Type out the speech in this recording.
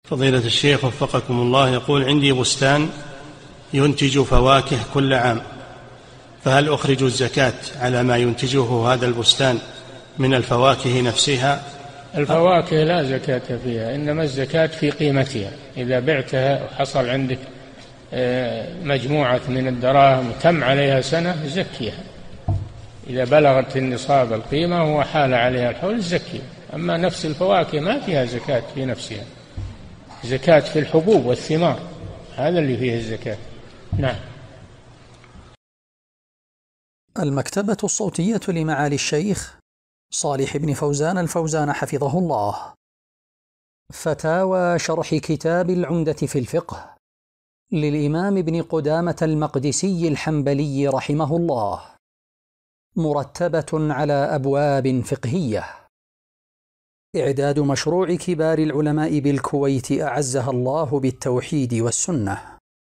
فضيلة الشيخ وفقكم الله، يقول: عندي بستان ينتج فواكه كل عام، فهل أخرج الزكاة على ما ينتجه هذا البستان من الفواكه نفسها؟ الفواكه لا زكاة فيها، إنما الزكاة في قيمتها. إذا بعتها وحصل عندك مجموعة من الدراهم تم عليها سنة زكيها، إذا بلغت النصاب القيمة وحال عليها الحول زكيها. أما نفس الفواكه ما فيها زكاة في نفسها، زكاة في الحبوب والثمار، هذا اللي فيه الزكاة. نعم. المكتبة الصوتية لمعالي الشيخ صالح بن فوزان الفوزان حفظه الله. فتاوى شرح كتاب العمدة في الفقه للإمام ابن قدامة المقدسي الحنبلي رحمه الله، مرتبة على أبواب فقهية. إعداد مشروع كبار العلماء بالكويت أعزها الله بالتوحيد والسنة.